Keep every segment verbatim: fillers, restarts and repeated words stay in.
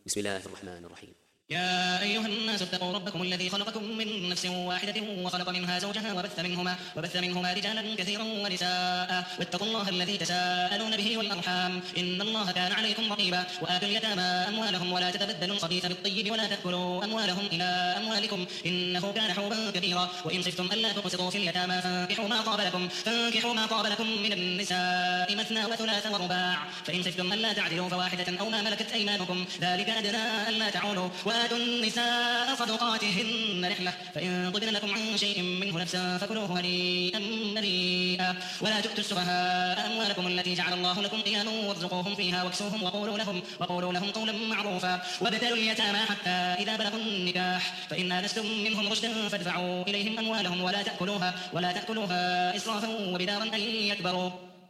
بسم الله الرحمن الرحيم. يا أيها الناس اتقوا ربكم الذي خلقكم من نفس واحدة وخلق منها زوجها وبث منهما, وبث منهما رجالا كثيرا ونساء واتقوا الله الذي تساءلون به والأرحام إن الله كان عليكم رقيبا. وآتوا اليتامى أموالهم ولا تتبدلوا الخبيث بالطيب ولا تأكلوا أموالهم إلى أموالكم إنه كان حوبا كبيرا. وإن خفتم ألا تقسطوا في اليتامى فانكحوا ما طاب لكم فانكحوا ما طاب لكم من النساء مثنى وثلاث ورباع فإن خفتم ألا تعدلوا فواحدة أو ما ملكت أيمانكم ذلك أدنى ألا تعولوا. وآتوا النساء صدقاتهن نحلة فإن طبن لكم عن شيء منه نفسا فكلوه هنيئا مريئا. ولا تؤتوا السفهاء أموالكم التي جعل الله لكم قياما وارزقوهم فيها واكسوهم وقولوا لهم, وقولوا لهم قولا معروفا. وابتلوا اليتامى حتى إذا بلغوا النكاح فإن آنستم منهم رشدا فادفعوا إليهم أموالهم ولا تأكلوها, ولا تأكلوها إسرافا وبدارا أن يكبروا.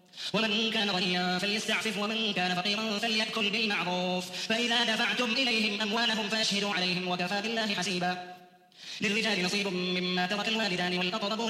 ومن كان غنيا فليستعفف ومن كان فقيرا فليأكل بالمعروف. فإذا دفعتم إليهم أموالهم فأشهدوا عليهم وكفى بالله حسيبا. للرجال نصيب مما ترك الوالدان والأقربون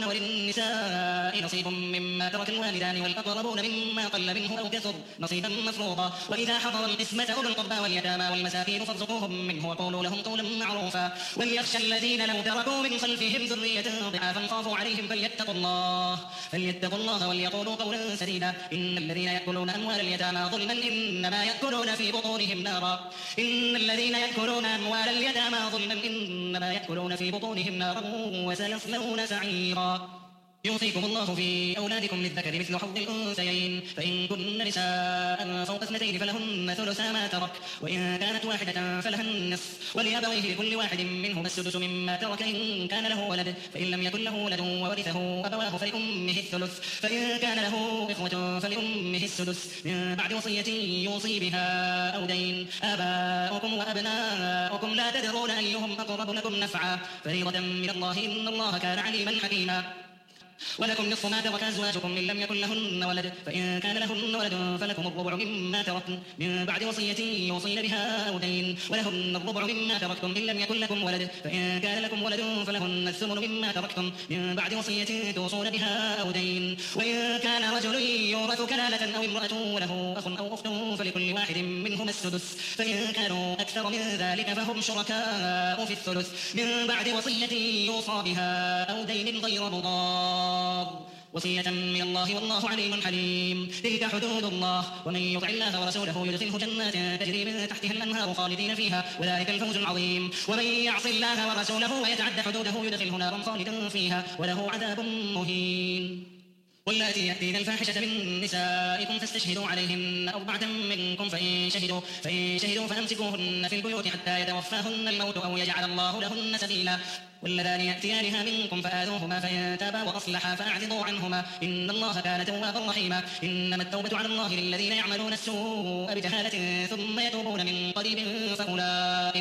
وللنساء نصيب مما ترك الوالدان والأقربون مما قل منه أو كثر نصيبا مفروضا. وإذا حضر القسمة أولو القربى واليتامى والمساكين فارزقوهم منه وقولوا لهم قولا معروفا. وليخشى الذين لو تركوا من خلفهم ذرية ضعافا خافوا عليهم فليتقوا الله فليتقوا الله وليقولوا قولا سديدا. إن الذين يأكلون أموال اليتامى ظلما إنما يأكلون في بطونهم نارا إن الذين يأكلون أموال اليتامى ظلما إنما يأكلون في بطونهم نارا وسيصلون سعيرا. يوصيكم الله في أولادكم للذكر مثل حظ الأنثيين فإن كن نساء فوق اثنتين فلهن ثلثا ما ترك وإن كانت واحدة فلها النصف ولأبويه لكل واحد منهما السدس مما ترك إن كان له ولد فإن لم يكن له ولد وورثه أبواه فلأمه الثلث فإن كان له إخوة فلأمه السدس من بعد وصية يوصي بها أو دين. آباؤكم وأبناؤكم لا تدرون أيهم أقرب لكم نفعا فريضة من الله إن الله كان عليما حكيما. ولكم نصف ما ترك أزواجكم إن لم يكن لهن ولد فإن كان لهن ولد فلكم الربع مما تركن من بعد وصية يوصين بها أو دين ولهن الربع مما تركتم إن لم يكن لكم ولد فإن كان لكم ولد فلهن الثمن مما تركتم من بعد وصية توصون بها أو دين. وإن كان رجل يورث كلالة أو امرأة له أخ أو أخت فلكل واحد منهما السدس فإن كانوا أكثر من ذلك فهم شركاء في الثلث من بعد وصية يوصى بها أو دين غير مضار وصية من الله والله عليم حليم. تلك حدود الله ومن يطع الله ورسوله يدخله جنات تجري من تحتها الأنهار خالدين فيها وذلك الفوز العظيم. ومن يعص الله ورسوله ويتعد حدوده يدخله نارا خالدا فيها وله عذاب مهين. واللاتي يأتين الفاحشة من نسائكم فاستشهدوا عليهن أربعة منكم فإن شهدوا, فإن شهدوا فأمسكوهن في البيوت حتى يتوفاهن الموت أو يجعل الله لهن سبيلا. واللذان يأتيانها منكم فآذوهما فإن تابا وأصلحا فأعرضوا عنهما إن الله كان توابا رحيما. إنما التوبة على الله للذين يعملون السوء بجهالة ثم يتوبون من قريب فأولئك,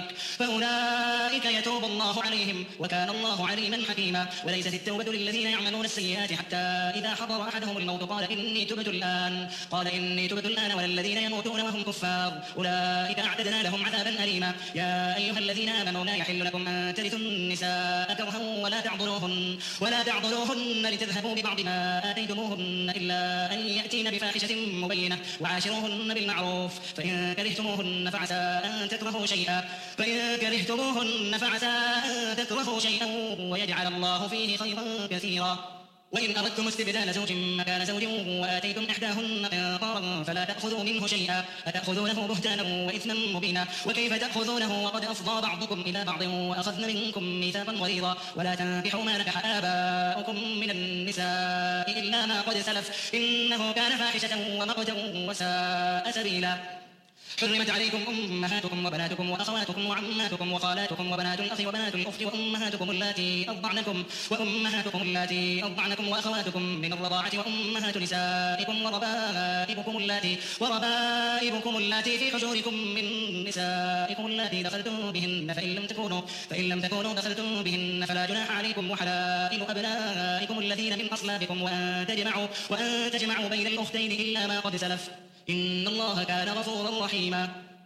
فأولئك يتوب الله عليهم وكان الله عليما حكيما. وليست التوبة للذين يعملون السيئات حتى إذا حضر أحدهم الموت قال إني تبت الآن قال إني تبت الآن ولا الذين يموتون وهم كفار أولئك أعتدنا لهم عذابا أليما. يا أيها الذين آمنوا لا يحل لكم أن ترثوا النساء كرها ولا تعضلوهن ولا تعضلوهن لتذهبوا ببعض ما آتيتموهن إلا أن يأتين بفاحشة مبينة وعاشروهن بالمعروف فإن كرهتموهن فعسى أن تكرهوا شيئا فإن كرهتموهن فعسى أن تكرهوا شيئا ويجعل الله فيه خيرا كثيرا. وإن أردتم استبدال زوج مكان زوج وآتيتم إحداهن قنطارا فلا تأخذوا منه شيئا أتأخذونه بهتانا وإثما مبينا. وكيف تأخذونه وقد أفضى بعضكم إلى بعض وأخذن منكم ميثاقا غليظا. ولا تنكحوا ما نكح آباؤكم من النساء إلا ما قد سلف إنه كان فاحشة ومقتا وساء سبيلا. حرمت عليكم أمهاتكم وبناتكم وأخواتكم وعماتكم وخالاتكم وبنات الأخ وبنات الأخت وأمهاتكم اللاتي أرضعنكم وأمهاتكم اللاتي أرضعنكم وأخواتكم من الرضاعة وأمهات نسائكم وربائبكم اللاتي وربائبكم اللاتي في حجوركم من نسائكم اللاتي دخلتم بهن فإن لم تكونوا فإن لم تكونوا دخلتم بهن فلا جناح عليكم وحلائل أبنائكم الذين من أصلابكم وأن تجمعوا وأن تجمعوا بين الأختين إلا ما قد سلف إن الله كان غفورا رحيما.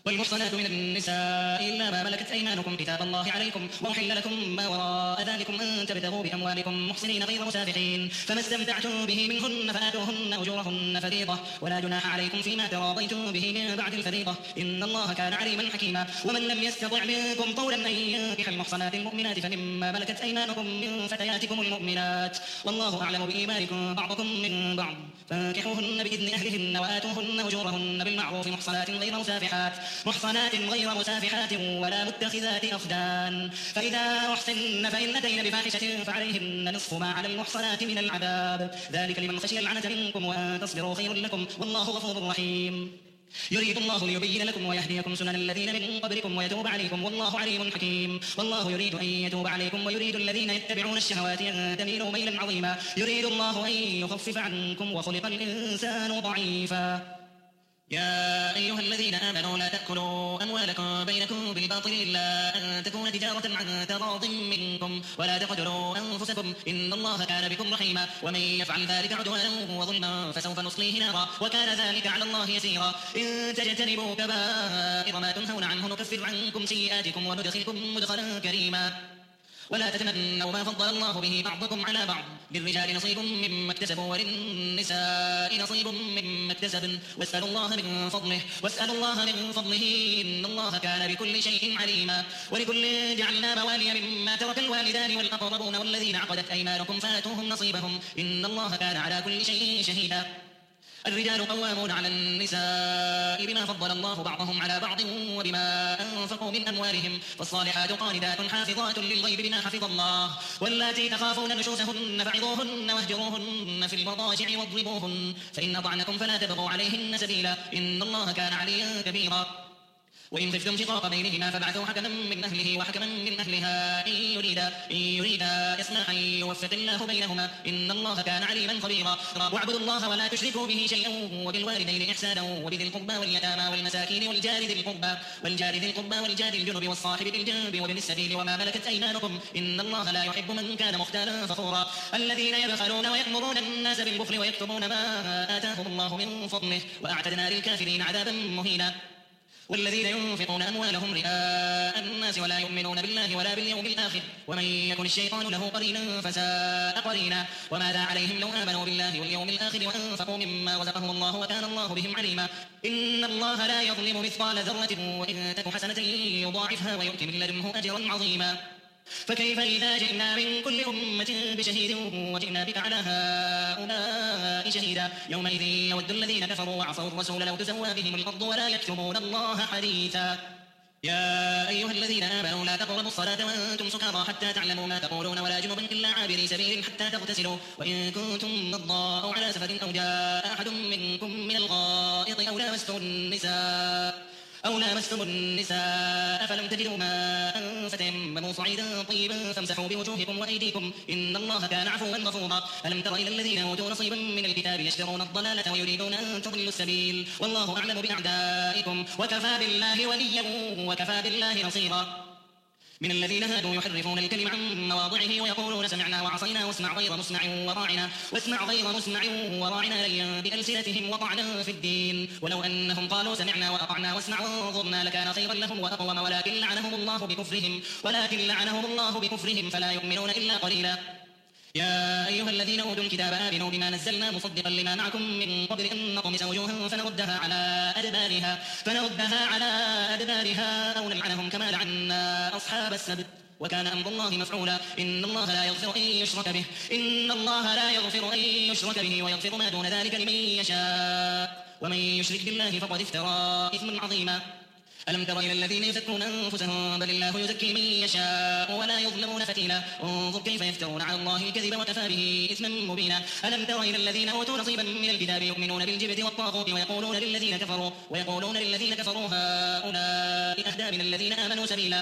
والمحصنات من النساء إلا ما ملكت أيمانكم كتاب الله عليكم وأحل لكم ما وراء ذلكم أن تبتغوا بأموالكم محصنين غير مسافحين فما استمتعتم به منهن فآتوهن أجورهن فريضة ولا جناح عليكم فيما تراضيتم به من بعد الفريضة إن الله كان عليما حكيما ومن لم يستطع منكم طولا أن ينكح المحصنات المؤمنات فمما ملكت أيمانكم من فتياتكم المؤمنات والله أعلم بإيمانكم بعضكم من بعض فانكحوهن بإذن أهلهن وآتوهن أجورهن بالمعروف محصنات غير مسافحات محصنات غير مسافحات ولا متخذات أخدان فإذا أحسن فإن أتين بفاحشة فعليهن نصف ما على المحصنات من العذاب ذلك لمن خشي العنة منكم وأن تصبروا خير لكم والله غفور رحيم يريد الله ليبين لكم ويهديكم سنن الذين من قبلكم ويتوب عليكم والله عليم حكيم والله يريد أن يتوب عليكم ويريد الذين يتبعون الشهوات أن تميلوا ميلا عظيما يريد الله أن يخفف عنكم وخلق الإنسان ضعيفا يا أيها الذين آمنوا لا تأكلوا أموالكم بينكم بالباطل إلا أن تكون تجارة عن تراض منكم ولا تقتلوا أنفسكم إن الله كان بكم رحيما ومن يفعل ذلك عدوانا وظلما فسوف نصليه نارا وكان ذلك على الله يسيرا إن تجتنبوا كبائر ما تنهون عنه نكفر عنكم سيئاتكم وندخلكم مدخلا كريما ولا تتمنوا ما فضل الله به بعضكم على بعض للرجال نصيب مما اكتسبوا وللنساء نصيب مما اكتسبن واسألوا الله من فضله واسألوا الله من فضله إن الله كان بكل شيء عليما ولكل جعلنا موالي مما ترك الوالدان والأقربون والذين عقدت أيمانكم فآتوهم نصيبهم إن الله كان على كل شيء شهيدا الرجال قوامون على النساء بما فضل الله بعضهم على بعض وبما أنفقوا من أموالهم فالصالحات قانتات حافظات للغيب بما حفظ الله واللاتي تخافون نشوزهن فعظوهن واهجروهن في المضاجع واضربوهن فإن أطعنكم فلا تبغوا عليهن سبيلا إن الله كان عليا كبيرا وإن خفتم شقاق بينهما فابعثوا حكما من أهله وحكما من أهلها إن يريدا إن يريدا إصلاحا يوفق الله بينهما إن الله كان عليما خبيرا واعبدوا الله ولا تشركوا به شيئا وبالوالدين إحسانا وبذي القربى واليتامى والمساكين والجار ذي القربى والجار ذي القربى والجار الجنب والصاحب بالجنب وابن السبيل وما ملكت أيمانكم إن الله لا يحب من كان مختالا فخورا الذين يبخلون ويأمرون الناس بالبخل ويكتمون ما آتاهم الله من فضله وأعتدنا للكافرين عذابا مهينا والذين ينفقون أموالهم رئاء الناس ولا يؤمنون بالله ولا باليوم الآخر ومن يكن الشيطان له قرينا فساء قرينا وماذا عليهم لو آمنوا بالله واليوم الآخر وأنفقوا مما رزقهم الله وكان الله بهم عليما إن الله لا يظلم مثقال ذرة وإن تك حسنة يضاعفها ويؤتي من لدنه أجرا عظيما فكيف إذا جئنا من كل أمة بشهيد وجئنا بك على هؤلاء شهيدا يومئذ يود الذين كفروا وعصوا الرسول لو تسوى بهم الأرض ولا يكتمون الله حديثا يا أيها الذين آمنوا لا تقربوا الصلاة وأنتم سكارى حتى تعلموا ما تقولون ولا جنبا إلا عابري سبيل حتى تغتسلوا وإن كنتم مرضى أو على سفر أو جاء أحد منكم من الغائط أو لامستم النساء أو لامستم النساء فلم تجدوا ماء فتيمموا صعيدا طيبا فامسحوا بوجوهكم وأيديكم إن الله كان عفوا غفورا ألم تر إلى الذين أوتوا نصيبا من الكتاب يشترون الضلالة ويريدون أن تضلوا السبيل والله أعلم بأعدائكم وكفى بالله وليا وكفى بالله نصيرا من الذين هادوا يحرفون الكلم عن مواضعه ويقولون سمعنا وعصينا واسمع غير مسمع وراعنا واسمع غير مسمع وراعنا ليا بألسنتهم وطعنا في الدين ولو أنهم قالوا سمعنا وأطعنا واسمع وانظرنا لكان خيرا لهم وأقوم ولكن لعنهم الله بكفرهم ولكن لعنهم الله بكفرهم فلا يؤمنون إلا قليلا يا أيها الذين أوتوا الكتاب آمنوا بما نزلنا مصدقا لما معكم من قبل أن نطمس وجوها فنردها على أدبارها فنردها على أدبارها أو نلعنهم كما لعنا أصحاب السبت وكان أمر الله مفعولا إن الله لا يغفر أن يشرك به إن الله لا يغفر أن يشرك به ويغفر ما دون ذلك لمن يشاء ومن يشرك بالله فقد افترى إثما عظيما ألم تر إلى الذين يزكون أنفسهم بل الله يزكي من يشاء ولا يظلمون فتيلا انظر كيف يفترون على الله الكذب وكفى به إثما مبينا ألم تر إلى الذين أوتوا نصيبا من الكتاب يؤمنون بالجبت والطاغوت ويقولون للذين كفروا ويقولون للذين كفروا هؤلاء أهدى من الذين آمنوا سبيلا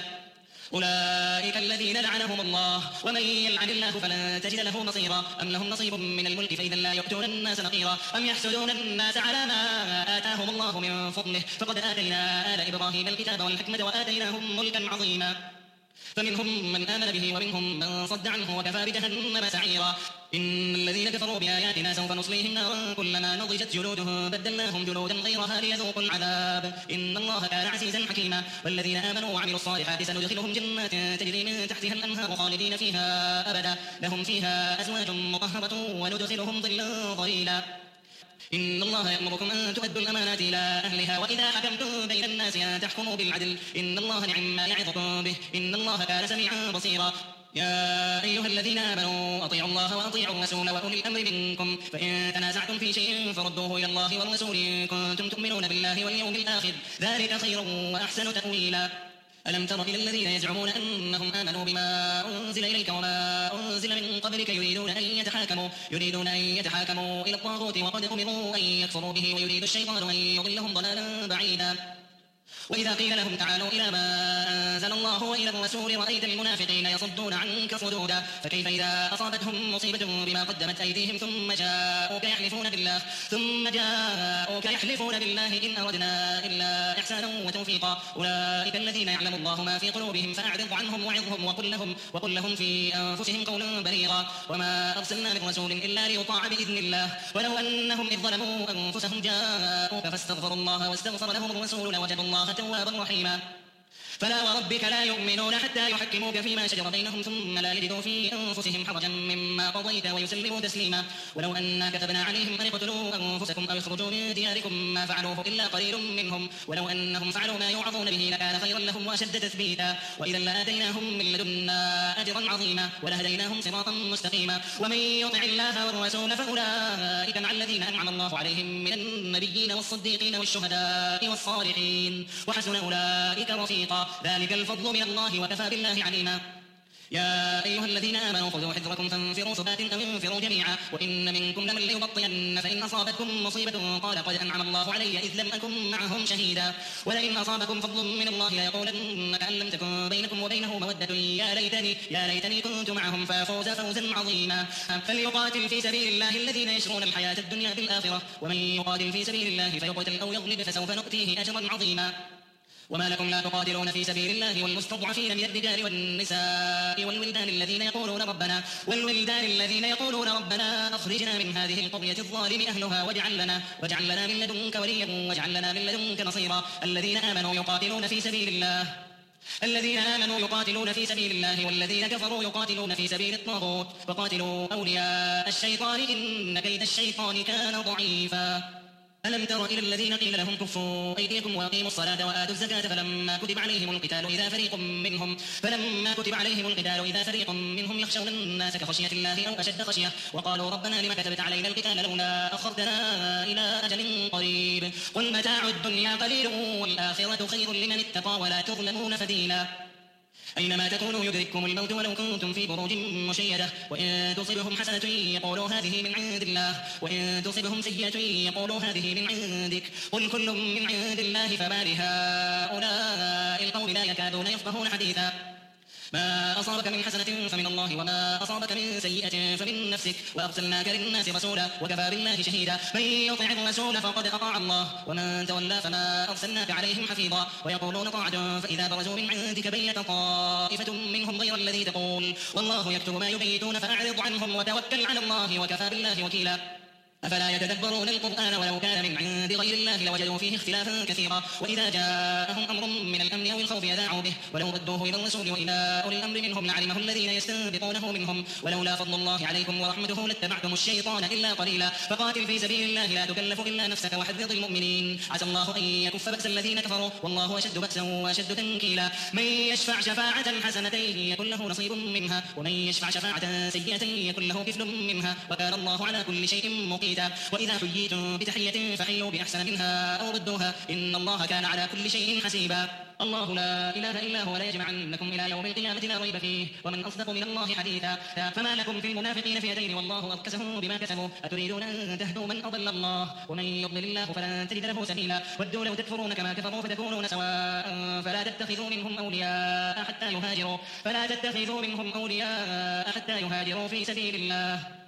أولئك الذين لعنهم الله ومن يلعن الله فلن تجد له نصيرا أم لهم نصيب من الملك فإذا لا يؤتون الناس نقيرا أم يحسدون الناس على ما آتاهم الله من فضله فقد آتينا آل إبراهيم الكتاب والحكمة وآتيناهم ملكا عظيما فمنهم من آمن به ومنهم من صد عنه وكفى بجهنم سعيرا. إن الذين كفروا بآياتنا سوف نصليهم نارا كلما نضجت جلودهم بدلناهم جلودا غيرها ليذوقوا العذاب إن الله كان عزيزا حكيما. والذين آمنوا وعملوا الصالحات سندخلهم جنات تجري من تحتها الأنهار خالدين فيها أبدا لهم فيها أزواج مطهرة وندخلهم ظلا ظليلا. إن الله يأمركم أن تؤدوا الأمانات إلى أهلها وإذا حكمتم بين الناس أن تحكموا بالعدل إن الله نعم ما يعظكم به إن الله كان سميعا بصيرا. يا أيها الذين آمنوا أطيعوا الله وأطيعوا الرسول وأولي الأمر منكم فإن تنازعتم في شيء فردوه إلى الله والرسول إن كنتم تؤمنون بالله واليوم الآخر ذلك خير وأحسن تأويلا. ألم تر إلى الذين يزعمون أنهم آمنوا بما أنزل إليك وما أنزل من قبلك يريدون أن يتحاكموا يريدون أن يتحاكموا إلى الطاغوت وقد أمروا أن يكفروا به ويريد الشيطان أن يضلهم ضلالا بعيدا. وإذا قيل لهم تعالوا إلى ما أنزل الله وإلى الرسول رأيت المنافقين يصدون عنك صدودا. فكيف إذا أصابتهم مصيبة بما قدمت أيديهم ثم جاءوك يحلفون بالله ثم جاءوك يحلفون بالله إن أردنا إلا إحسانا وتوفيقا أولئك الذين يعلم الله ما في قلوبهم فأعرض عنهم وعظهم وقل لهم, وقل لهم في أنفسهم قولا بليغا. وما أرسلنا من رسول إلا ليطاع بإذن الله ولو أنهم إذ ظلموا أنفسهم جاءوك فاستغفروا الله واستغفر لهم الرسول لوجدوا الله توابا رحيما. فلا وربك لا يؤمنون حتى يحكموك فيما شجر بينهم ثم لا يجدوا في أنفسهم حرجا مما قضيت ويسلموا تسليما. ولو أنا كتبنا عليهم أن اقتلوا أنفسكم أو اخرجوا من دياركم ما فعلوه إلا قليل منهم ولو أنهم فعلوا ما يوعظون به لكان خيرا لهم وأشد تثبيتا وإذا لآتيناهم من لدنا أجرا عظيما ولهديناهم صراطا مستقيما. ومن يطع الله والرسول فأولئك مع الذين أنعم الله عليهم من النبيين والصديقين والشهداء والصالحين وحسن أولئك رفيقا ذلك الفضل من الله وكفى بالله عليما. يا أيها الذين آمنوا خذوا حذركم فانفروا ثبات أو انفروا جميعا وإن منكم لمن ليبطئن فإن أصابتكم مصيبة قال قد أنعم الله علي إذ لم أكن معهم شهيدا ولئن أصابكم فضل من الله ليقولن كأن لم تكن بينكم وبينه مودة يا ليتني يا ليتني كنت معهم فافوز فوزا عظيما. فليقاتل في سبيل الله الذين يشرون الحياة الدنيا بالآخرة ومن يقاتل في سبيل الله فيقتل أو يغلب فسوف نؤتيه أجرا عظيما. وما لكم لا تقاتلون في سبيل الله والمستضعفين من الرجال والنساء والولدان الذين يقولون ربنا والولدان الذين يقولون ربنا أخرجنا من هذه القرية الظالم أهلها واجعل لنا واجعل لنا من لدنك وليا واجعل لنا من لدنك نصيرا. الذين آمنوا يقاتلون في سبيل الله الذين آمنوا يقاتلون في سبيل الله والذين كفروا يقاتلون في سبيل الطاغوت فقاتلوا أولياء الشيطان إن كيد الشيطان كان ضعيفا. ألم تر إلى الذين قيل لهم كفوا أيديكم وأقيموا الصلاة وآتوا الزكاة فلما كتب عليهم القتال إذا فريق منهم فلما كتب عليهم القتال إذا فريق منهم يخشون الناس كخشية الله أو أشد خشية وقالوا ربنا لما كتبت علينا القتال لولا أخرتنا إلى أجل قريب قل متاع الدنيا قليل والآخرة خير لمن اتقى ولا تظلمون فتيلا. أينما تكونوا يدرككم الموت ولو كنتم في بروج مشيدة وإن تصبهم حسنة يقولوا هذه من عند الله وإن تصبهم سيئة يقولوا هذه من عندك قل كل من عند الله فما لهؤلاء القوم لا يكادون يفقهون حديثا. ما أصابك من حسنة فمن الله وما أصابك من سيئة فمن نفسك وأرسلناك للناس رسولا وكفى بالله شهيدا. من يطع الرسول فقد أطاع الله ومن تولى فما أرسلناك عليهم حفيظا. ويقولون طاعة فإذا برزوا من عندك بيت طائفة منهم غير الذي تقول والله يكتب ما يبيتون فأعرض عنهم وتوكل على الله وكفى بالله وكيلا. أفلا يتدبرون القرآن ولو كان من عند غير الله لوجدوا فيه اختلافا كثيرا. وإذا جاءهم أمر من الأمن أو الخوف أذاعوا به ولو ردوه إلى الرسول وإلى أولي الأمر منهم لعلمه الذين يستنبطونه منهم ولولا فضل الله عليكم ورحمته لاتبعتم الشيطان إلا قليلا. فقاتل في سبيل الله لا تكلف إلا نفسك وحرض المؤمنين عسى الله أن يكف بأس الذين كفروا والله أشد بأسا وأشد تنكيلا. من يشفع شفاعة حسنة يكن له نصيب منها ومن يشفع شفاعة سيئة يكن له كفل منها وكان الله على كل شيء مقيتا. وإذا حييتم بتحية فحيوا بأحسن منها أو ردوها إن الله كان على كل شيء حسيبا. الله لا إله إلا هو لا يجمعنكم إلى يوم القيامة لا ريب فيه ومن أصدق من الله حديثا. فما لكم في المنافقين فئتين والله أركسهم بما كسبوا أتريدون أن تهدوا من أضل الله ومن يضلل الله فلن تجد له سبيلا. ودوا لو تكفرون كما كفروا فتكونون سواء فلا تتخذوا منهم أولياء حتى يهاجروا فلا تتخذوا منهم أولياء حتى يهاجروا في سبيل الله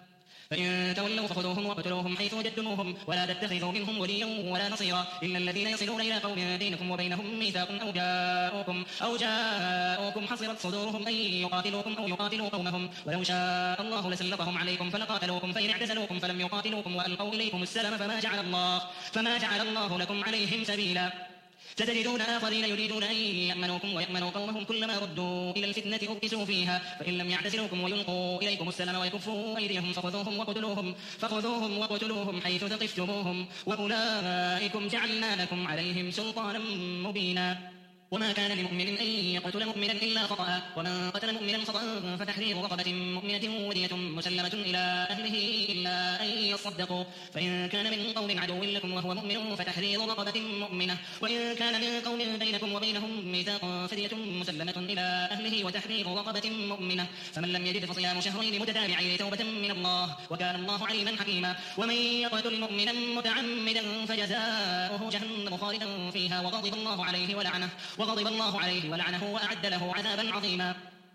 فإن تولوا فخذوهم وقتلوهم حيث وجدتموهم ولا تتخذوا منهم وليا ولا نصيرا إلا الذين يصلون إلى قوم بينكم وبينهم ميثاق أو جاءوكم أو جاءوكم حصرت صدورهم أن يقاتلوكم أو يقاتلوا قومهم ولو شاء الله لسلطهم عليكم فلقاتلوكم فإن اعتزلوكم فلم يقاتلوكم وألقوا إليكم السلام فما جعل الله فما جعل الله لكم عليهم سبيلا ستجدون آخرين يريدون أن يأمنوكم ويأمنوا قومهم كلما ردوا إلى الفتنة أركسوا فيها فإن لم يعتزلوكم ويلقوا إليكم السلام ويكفوا أيديهم فخذوهم وقتلوهم فخذوهم وقتلوهم حيث ثقفتموهم وأولئكم جعلنا لكم عليهم سلطانا مبينا وما كان لمؤمن أن يقتل مؤمنا إلا خطأ ومن قتل مؤمنا خطأ فتحرير رقبة مؤمنة ودية مسلمة إلى أهله إلا أن يصدقوا فإن كان من قوم عدو لكم وهو مؤمن فتحرير رقبة مؤمنة وإن كان من قوم بينكم وبينهم ميثاق فدية مسلمة إلى أهله وتحرير رقبة مؤمنة فمن لم يجد فصيام شهرين متتابعين توبة من الله وكان الله عليما حكيما ومن يقتل مؤمنا متعمدا فجزاؤه جهنم خالدا فيها وغضب الله عليه ولعنه وغضب الله عليه ولعنه وأعد له عذابا عظيما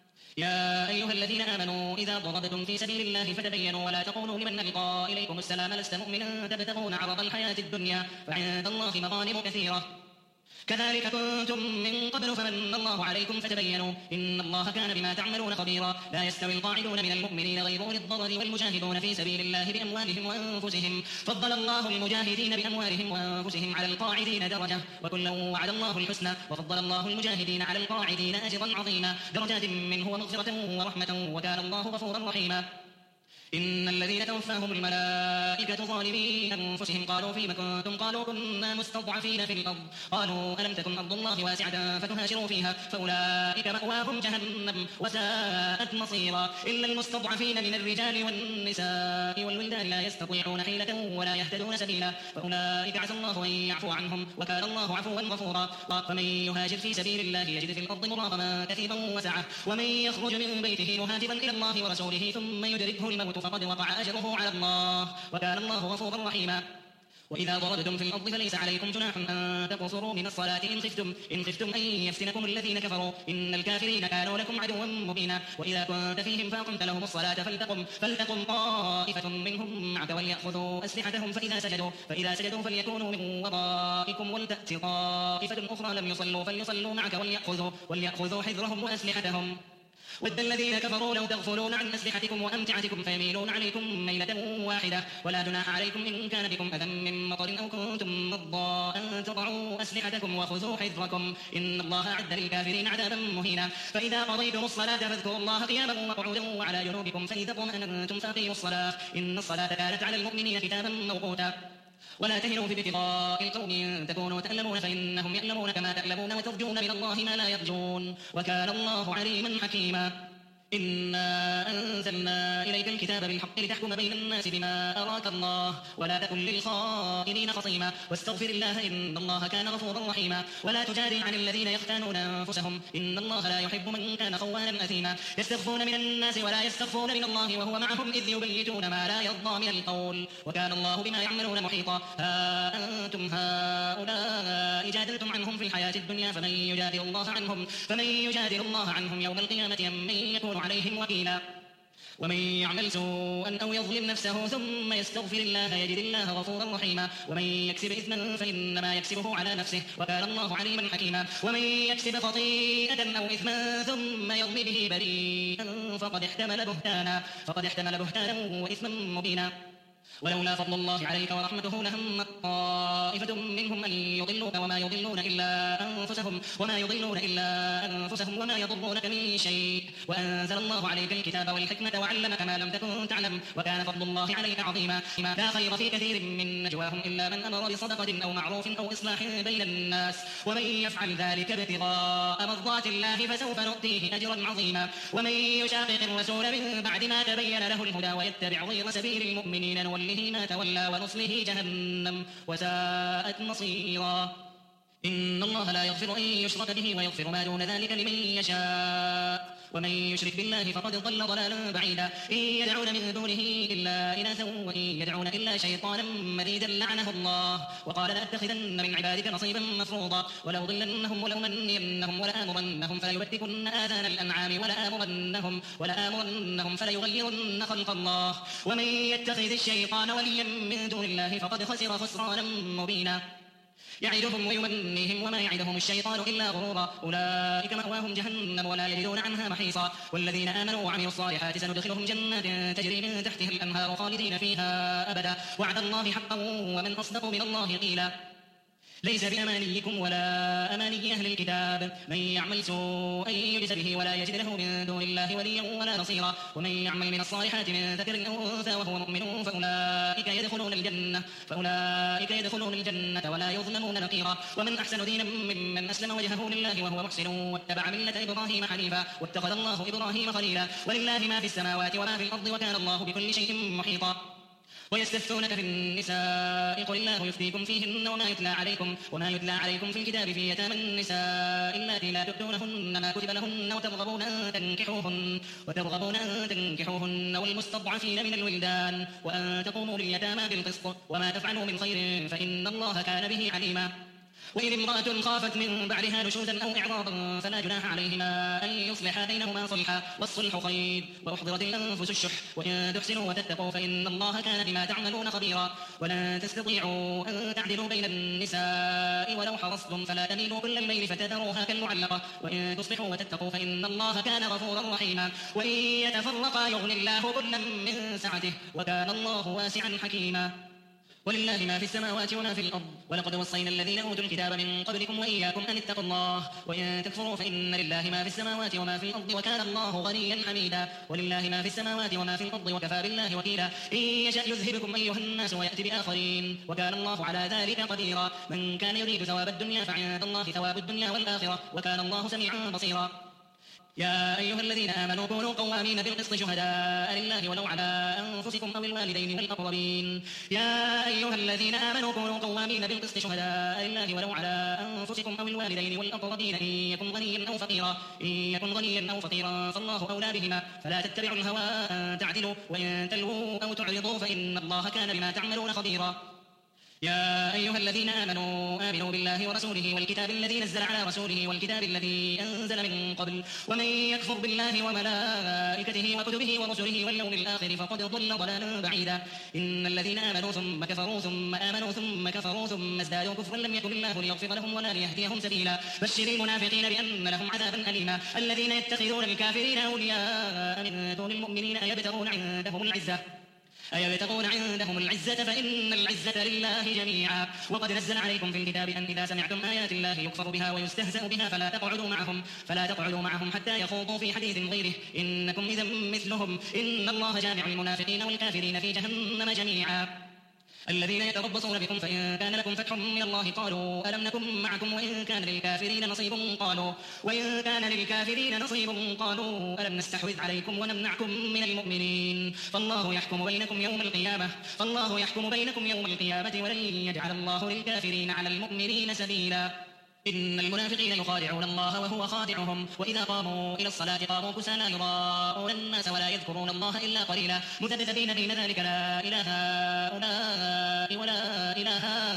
يا أيها الذين آمنوا إذا ضربتم في سبيل الله فتبينوا ولا تقولوا لمن ألقى إليكم السلام لست مؤمنا تبتغون عرض الحياة الدنيا فعند الله مغانم كثيرة كذلك كنتم من قبل فمن الله عليكم فتبينوا إن الله كان بما تعملون خبيرا لا يستوي القاعدون من المؤمنين غير أولي الضرر والمجاهدون في سبيل الله بأموالهم وأنفسهم فضل الله المجاهدين بأموالهم وأنفسهم على القاعدين درجة وكلا وعد الله الحسنى وفضل الله المجاهدين على القاعدين أجرا عظيما درجات منه ومغفرة ورحمة وكان الله غفورا رحيما إن الذين توفاهم الملائكة ظالمي أنفسهم قالوا فيما كنتم قالوا كنا مستضعفين في الأرض قالوا ألم تكن أرض الله واسعة فتهاجروا فيها فأولئك مأواهم جهنم وساءت مصيرا إلا المستضعفين من الرجال والنساء والولدان لا يستطيعون حيلة ولا يهتدون سبيلا فأولئك عسى الله أن يعفو عنهم وكان الله عفوا غفورا فمن يهاجر في سبيل الله يجد في الأرض مراغما كثيرا وسعة ومن يخرج من بيته مهاجرا إلى الله ورسوله ثم يدركه الموت فقد وقع أجره على الله وكان الله غفورا رحيما وإذا ضربتم في الأرض فليس عليكم جناح أن تقصروا من الصلاة إن خفتم إن خفتم أن يفتنكم الذين كفروا إن الكافرين كانوا لكم عدوا مبينا وإذا كنت فيهم فأقمت لهم الصلاة فلتقم فلتقم طائفة منهم معك وليأخذوا أسلحتهم فإذا سجدوا فإذا سجدوا فليكونوا من ورائكم ولتأت طائفة أخرى لم يصلوا فليصلوا معك وليأخذوا وليأخذوا حذرهم وأسلحتهم ود الذين كفروا لو تغفلون عن أسلحتكم وأمتعتكم فيميلون عليكم ميلة واحدة ولا جناح عليكم إن كان بكم أذى من مطر أو كنتم مرضى أن تضعوا أسلحتكم وخذوا حذركم إن الله أعد للكافرين عذابا مهينا فإذا قضيتم الصلاة فاذكروا الله قياما وقعودا وعلى جنوبكم فإذا اطمأننتم فأقيموا الصلاة إن الصلاة كانت على المؤمنين كتابا موقوتا ولا تهنوا في ابتغاء القوم تكونوا تألمون فإنهم يألمون كما تألمون وترجون من الله ما لا يرجون وكان الله عليما حكيما إنا أنزلنا إليك الكتاب بالحق لتحكم بين الناس بما أراك الله ولا تكن للخائنين خصيما واستغفر الله إن الله كان غفورا رحيما ولا تجادل عن الذين يختانون أنفسهم إن الله لا يحب من كان خوانا أثيما يستخفون من الناس ولا يستخفون من الله وهو معهم إذ يبيتون ما لا يرضى من القول وكان الله بما يعملون محيطا ها أنتم هؤلاء جادلتم عنهم في الحياة الدنيا فمن يجادل الله عنهم فمن يجادل الله عنهم يوم القيامة أم من يكون عليهم وكيلا ومن يعمل سوءا أو يظلم نفسه ثم يستغفر الله يجد الله غفورا رحيما ومن يكسب إثما فإنما يكسبه على نفسه وكان الله عليما حكيما ومن يكسب خطيئة أو إثما ثم يرمي به بريئا فقد احتمل بهتانا فقد احتمل بهتانا وإثما مبينا ولولا فضل الله عليك ورحمته لهم طائفة منهم أن يضلوك وما يضلون إلا أنفسهم وما يضلون إلا أنفسهم وما يضرونك من شيء وأنزل الله عليك الكتاب والحكمة وعلمك ما لم تكن تعلم وكان فضل الله عليك عظيما لا خير في كثير من نجواهم إلا من أمر بصدقة أو معروف أو إصلاح بين الناس ومن يفعل ذلك ابتغاء مرضات الله فسوف نؤتيه أجرا عظيما ومن يشاقق الرسول من بعد ما تبين له الهدى ويتبع غير سبيل المؤمنين نوله ما تولى ونصله جهنم وساءت مصيرا إن الله لا يغفر أن يشرك به ويغفر ما دون ذلك لمن يشاء ومن يشرك بالله فقد ضل ضلالا بعيدا إن يدعون من دونه إلا إناثا وإن يدعون إلا شيطانا مريدا لعنه الله وقال لأتخذن من عبادك نصيبا مفروضا ولأضلنهم ولأمنينهم ولآمرنهم فليبتكن آذان الأنعام ولآمرنهم ولآمرنهم فليغيرن خلق الله ومن يتخذ الشيطان وليا من دون الله فقد خسر خسرانا مبينا يعدهم ويمنيهم وما يعدهم الشيطان إلا غرورا أولئك مأواهم جهنم ولا يجدون عنها محيصا والذين آمنوا وعملوا الصالحات سندخلهم جنات تجري من تحتها الأنهار خالدين فيها أبدا وعد الله حقا ومن أصدق من الله قيلا ليس بأمانيكم ولا أماني أهل الكتاب من يعمل سوءا يجز به ولا يجد له من دون الله وليا ولا نصيرا ومن يعمل من الصالحات من ذكر أو أنثى وهو مؤمن فأولئك يدخلون الجنة فأولئك يدخلون الجنة ولا يظلمون نقيرا ومن أحسن دينا ممن أسلم وجهه لله وهو محسن واتبع ملة إبراهيم حنيفا واتخذ الله إبراهيم خليلا ولله ما في السماوات وما في الأرض وكان الله بكل شيء محيطا ويستفتونك في النساء قل الله يفتيكم فيهن وما يتلى عليكم وما يتلى عليكم في الكتاب في يتامى النساء اللاتي لا تؤتونهن ما كتب لهن وترغبون أن تنكحوهن وترغبون أن تنكحوهن والمستضعفين من الولدان وأن تقوموا لليتامى بالقسط وما تفعلوا من خير فإن الله كان به عليما وإن امرأة خافت من بعدها نشوزا أو إعراضا فلا جناح عليهما أن يصلحا بينهما صلحا والصلح خير وأحضرت الأنفس الشح وإن تحسنوا وتتقوا فإن الله كان بما تعملون خبيرا ولن تستطيعوا أن تعدلوا بين النساء ولو حرصتم فلا تميلوا كل الميل فتذروها كالمعلقة وإن تصلحوا وتتقوا فإن الله كان غفورا رحيما وإن يتفرقا يغني الله كلا من سعته وكان الله واسعا حكيما ولله ما في السماوات وما في الأرض ولقد وصينا الذين أوتوا الكتاب من قبلكم وإياكم أن اتقوا الله وإن تكفروا فإن لله ما في السماوات وما في الأرض وكان الله غنيا حميدا ولله ما في السماوات وما في الأرض وكفى بالله وكيلا إن يشأ يذهبكم أيها الناس ويأتي بآخرين وكان الله على ذلك قديرا من كان يريد ثواب الدنيا فعند الله ثواب الدنيا والآخرة وكان الله سميعا بصيرا يا أيها الذين آمنوا كونوا قوامين بالقسط شهداء لله ولو على أنفسكم أو الوالدين والأقربين يا أيها الذين آمنوا كونوا قوامين بالقسط شهداء لله ولو على أنفسكم أو الوالدين والأقربين إن يكن غنيا أو فقيرا إن يكن غنيا أو فقيرا فالله أولى بهما فلا تتبعوا الهوى أن تعدلوا وإن تلووا أو تعرضوا فإن الله كان بما تعملون خبيرا يا أيها الذين آمنوا آمنوا بالله ورسوله والكتاب الذي نزل على رسوله والكتاب الذي أنزل من قبل ومن يكفر بالله وملائكته وكتبه ورسله واليوم الآخر فقد ضل ضلالا بعيدا إن الذين آمنوا ثم كفروا ثم آمنوا ثم كفروا ثم ازدادوا كفرا لم يكن الله ليغفر لهم ولا ليهديهم سبيلا بشر المنافقين بأن لهم عذابا أليما الذين يتخذون الكافرين أولياء من دون المؤمنين أيبتغون عندهم العزة أيبتغون عندهم العزة فإن العزة لله جميعا وقد نزل عليكم في الكتاب أن إذا سمعتم آيات الله يكفر بها ويستهزأ بها فلا تقعدوا معهم فلا تقعدوا معهم حتى يخوضوا في حديث غيره إنكم إذا مثلهم إن الله جامع المنافقين والكافرين في جهنم جميعا الذين يتربصون بكم فإن كان لكم فتح من الله قالوا ألم نكن معكم وإن كان للكافرين نصيب قالوا وإن كان للكافرين نصيب قالوا ألم نستحوذ عليكم ونمنعكم من المؤمنين فالله يحكم بينكم يوم القيامة فالله يحكم بينكم يوم القيامة ولن يجعل الله للكافرين على المؤمنين سبيلا إن المنافقين يخادعون الله وهو خادعهم وإذا قاموا إلى الصلاة قاموا كسالى يراءون الناس ولا يذكرون الله إلا قليلا مذبذبين بين ذلك لا إله هؤلاء ولا إله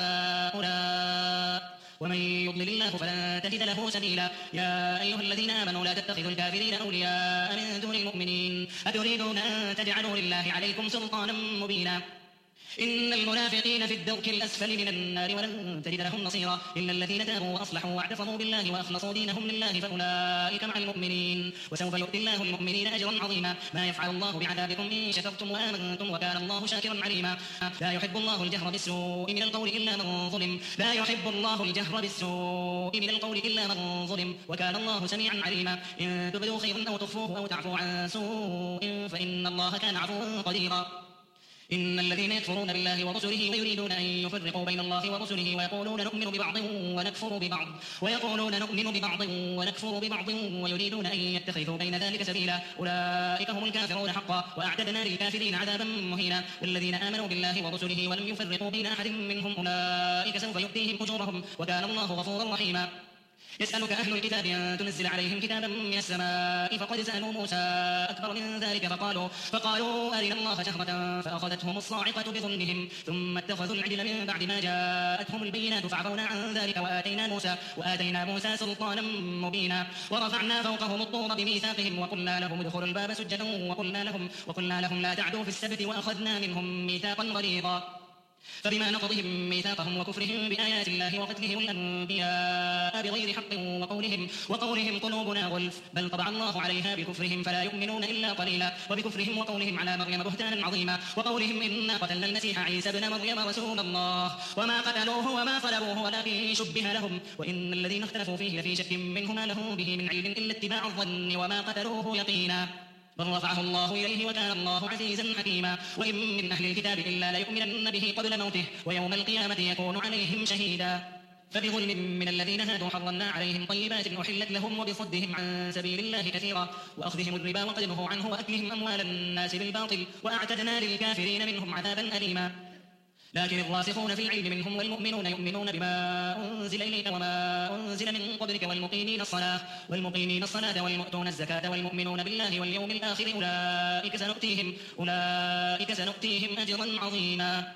هؤلاء ومن يضلل الله فلن تجد له سبيلا يا أيها الذين آمنوا لا تتخذوا الكافرين أولياء من دون المؤمنين أتريدون أن تجعلوا لله عليكم سلطانا مبينا إن المنافقين في الدرك الأسفل من النار ولن تجد لهم نصيرا إلا الذين تابوا وأصلحوا واعتصموا بالله وأخلصوا دينهم لله فأولئك مع المؤمنين وسوف يؤتي الله المؤمنين أجرا عظيما ما يفعل الله بعذابكم إن شكرتم وآمنتم وكان الله شاكرا عليما لا يحب الله الجهر بالسوء من القول إلا من ظلم لا يحب الله الجهر بالسوء من القول إلا من ظلم وكان الله سميعا عليما إن تبدوا خيرا أو تخفوه أو تعفو عن سوء فإن الله كان عفوا قديرا إن الذين يكفرون بالله ورسله ويريدون أن يفرقوا بين الله ورسله ويقولون نؤمن ببعض ونكفر ببعض ويقولون نؤمن ببعض ونكفر ببعض ويريدون أن يتخذوا بين ذلك سبيلا أولئك هم الكافرون حقا وأعتدنا للكافرين عذابا مهينا والذين آمنوا بالله ورسله ولم يفرقوا بين أحد منهم أولئك سوف يؤتيهم أجورهم وكان الله غفورا رحيما يسألك أهل الكتاب أن تنزل عليهم كتابا من السماء فقد سألوا موسى أكبر من ذلك فقالوا, فقالوا أرنا الله شهرة فأخذتهم الصاعقة بظلمهم ثم اتخذوا العجل من بعد ما جاءتهم البينات فعفونا عن ذلك وآتينا موسى, وآتينا موسى سلطانا مبينا ورفعنا فوقهم الطور بميثاقهم وقلنا لهم ادخلوا الباب سجدا وقلنا لهم, وقلنا لهم لا تعدوا في السبت وأخذنا منهم ميثاقا غليظا فبما نقضهم ميثاقهم وكفرهم بآيات الله وقتلهم الأنبياء بغير حق وقولهم, وقولهم قلوبنا غلف بل طبع الله عليها بكفرهم فلا يؤمنون إلا قليلا وبكفرهم وقولهم على مريم بهتانا عظيما وقولهم إنا قتلنا المسيح عيسى ابن مريم رسول الله وما قتلوه وما صلبوه ولكن شبه لهم وإن الذين اختلفوا فيه لفي شك منه ما له به من علم إلا اتباع الظن وما قتلوه يقينا بل رفعه الله إليه وكان الله عزيزا حكيما وإن من أهل الكتاب إلا ليؤمنن به قبل موته ويوم القيامة يكون عليهم شهيدا فبظلم من الذين هادوا حرمنا عليهم طيبات أحلت لهم وبصدهم عن سبيل الله كثيرا وأخذهم الربا وقد نهوا عنه وأكلهم أموال الناس بالباطل وأعتدنا للكافرين منهم عذابا أليما لكن الراسخون في العلم منهم والمؤمنون يؤمنون بما أنزل إليك وما أنزل من قبلك والمقيمين الصلاة والمقيمين الصلاة والمؤتون الزكاة والمؤمنون بالله واليوم الآخر أولئك سنؤتيهم أولئك سنؤتيهم أجرا عظيما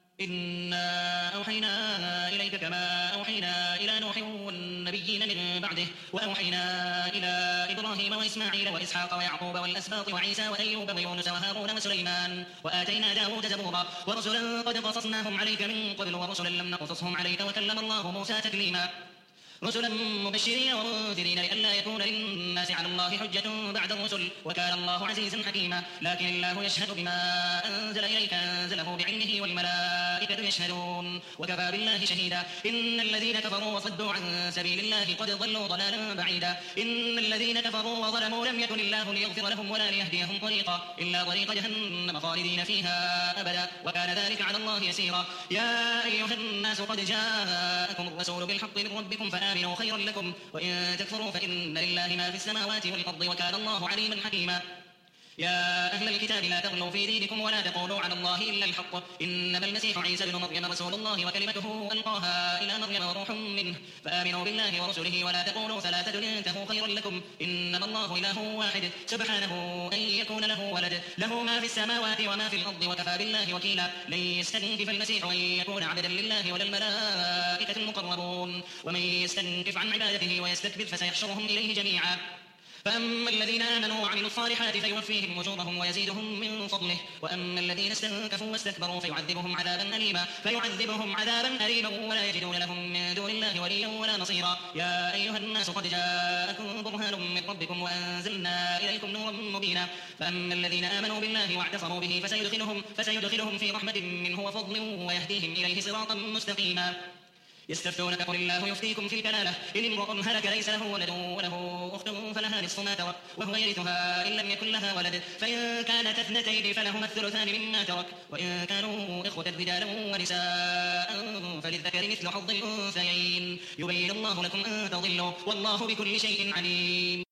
إنا أوحينا إليك كما أوحينا إلى نوح والنبيين من بعده وأوحينا إلى إبراهيم وإسماعيل وإسحاق ويعقوب والأسباط وعيسى وأيوب ويونس وهارون وسليمان وآتينا داود زبورا ورسلا قد قصصناهم عليك من قبل ورسلا لم نقصصهم عليك وكلم الله موسى تكليما رسلا مبشرين ومنذرين لئلا يكون للناس على الله حجة بعد الرسل وكان الله عزيزا حكيما لكن الله يشهد بما أنزل إليك أنزله بعلمه والملائكة يشهدون وكفى بالله شهيدا إن الذين كفروا وصدوا عن سبيل الله قد ضلوا ضلالا بعيدا إن الذين كفروا وظلموا لم يكن الله ليغفر لهم ولا ليهديهم طريقا إلا طريق جهنم خالدين فيها أبدا وكان ذلك على الله يسيرا يا أيها الناس قد جاءكم الرسول بالحق من ربكم فآمنوا خيرا لكم وإن تكفروا فإن لله ما في السماوات والأرض وكان الله عليما حكيما يا أهل الكتاب لا تغلوا في دينكم ولا تقولوا على الله إلا الحق إنما المسيح عيسى ابن مريم رسول الله وكلمته ألقاها إلى مريم وروح منه فآمنوا بالله ورسله ولا تقولوا ثلاثة انتهوا خيرا لكم إنما الله إله واحد سبحانه أن يكون له ولد له ما في السماوات وما في الأرض وكفى بالله وكيلا لن يستنكف المسيح أن يكون عبدا لله ولا الملائكة المقربون ومن يستنكف عن عبادته ويستكبر فسيحشرهم إليه جميعا فأما الذين آمنوا وعملوا الصالحات فيوفيهم أجورهم ويزيدهم من فضله وأما الذين استنكفوا واستكبروا فيعذبهم عذابا أليما فيعذبهم عذابا أليما ولا يجدون لهم من دون الله وليا ولا نصيرا يا أيها الناس قد جاءكم برهان من ربكم وأنزلنا إليكم نورا مبينا فأما الذين آمنوا بالله واعتصموا به فسيدخلهم, فسيدخلهم في رحمة منه وفضل ويهديهم إليه صراطا مستقيما يستفتونك قل الله يفتيكم في الكلالة إن امرؤ هلك ليس له ولد وله أخت فلها نصف ما ترك وهو يرثها إن لم يكن لها ولد فإن كانت اثنتين فلهما الثلثان مما ترك وإن كانوا إخوة رجالا ونساء فللذكر مثل حظ الأنثيين يبين الله لكم أن تضلوا والله بكل شيء عليم.